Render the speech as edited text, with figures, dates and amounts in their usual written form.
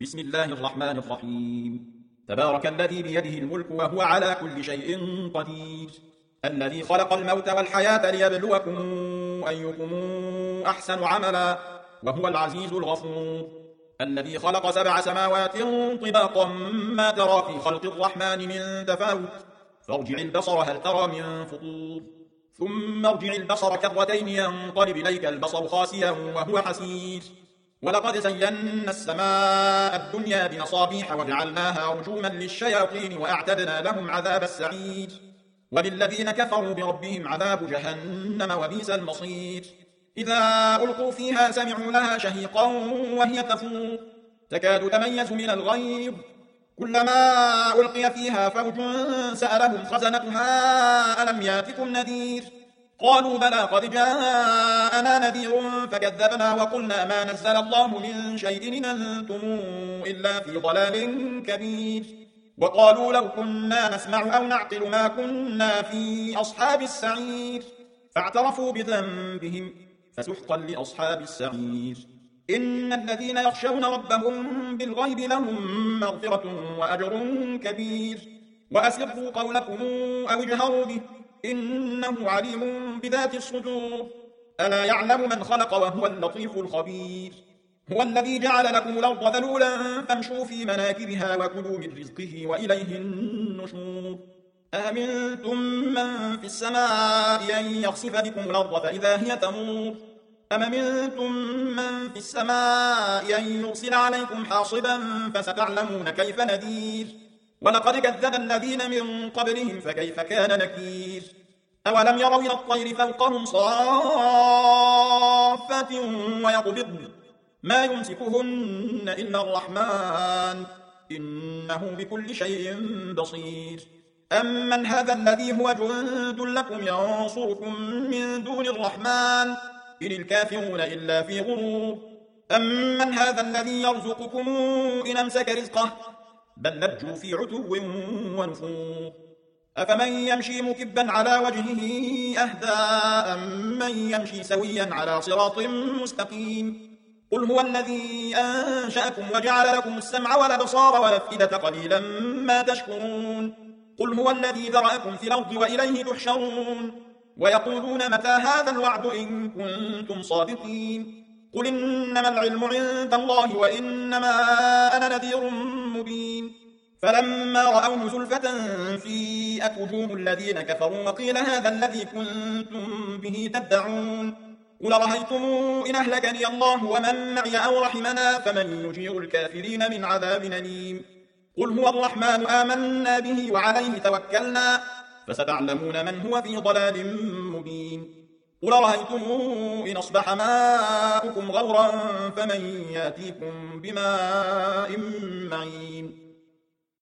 بسم الله الرحمن الرحيم. تبارك الذي بيده الملك وهو على كل شيء قدير، الذي خلق الموت والحياة ليبلوكم أيكم أحسن عملا وهو العزيز الغفور، الذي خلق 7 سماوات طباقا ما ترى في خلق الرحمن من تفاوت، فارجع البصر هل ترى من فطور، ثم ارجع البصر كرتين ينقلب إليك البصر خاسئا وهو حسير، ولقد زينا السماء الدنيا بمصابيح وجعلناها رجوما للشياطين وأعتدنا لهم عذاب السعير، وللذين كفروا بربهم عذاب جهنم وبئس المصير. إذا ألقوا فيها سمعوا لها شهيقا وهي تفور تكاد تميز من الغيظ، كلما ألقي فيها فوج سألهم خزنتها ألم ياتكم نذير، قالوا بلى قد جاءنا نذير فكذبنا وقلنا ما نزل الله من شيء إن أنتم إلا في ضلال كبير، وقالوا لو كنا نسمع أو نعقل ما كنا في أصحاب السعير، فاعترفوا بذنبهم فسحقا لأصحاب السعير. إن الذين يخشون ربهم بالغيب لهم مغفرة وأجر كبير، وأسروا قولكم أو اجهروا به إنه عليم بذات الصدور، ألا يعلم من خلق وهو اللطيف الخبير. هو الذي جعل لكم الأرض ذلولا فامشوا في مناكبها وكلوا من رزقه وإليه النشور. أأمنتم من في السماء أن يخسف بكم الأرض فإذا هي تمور، أم أمنتم من في السماء أن يرسل عليكم حاصبا فستعلمون كيف نذير، ولقد كذب الذين من قبلهم فكيف كان نكير. أولم يروا إلى الطير فوقهم صافات ويقبضن ما يمسكهن إلا الرحمن إنه بكل شيء بصير. أمن هذا الذي هو جند لكم ينصركم من دون الرحمن إن الكافرون إلا في غرور. أمن هذا الذي يرزقكم إن أمسك رزقه بل لجوا في عتو ونفور. أفمن يمشي مكبا على وجهه أهدى أمن يمشي سويا على صراط مستقيم. قل هو الذي أنشأكم وجعل لكم السمع والأبصار والأفئدة قليلا ما تشكرون. قل هو الذي ذرأكم في الأرض وإليه تحشرون. ويقولون متى هذا الوعد إن كنتم صادقين. قل إنما العلم عند الله وإنما أنا نذير مبين. فلما رأوه زلفة سيئت وجوه الذين كفروا وقيل هذا الذي كنتم به تدعون. قل رأيتم إن أهلكني الله ومن معي أو رحمنا فمن يجير الكافرين من عذاب أليم. قل هو الرحمن آمنا به وعليه توكلنا فستعلمون من هو في ضلال مبين. قل رأيتم إن أصبح ماؤكم غورا فمن يأتيكم بماء معين.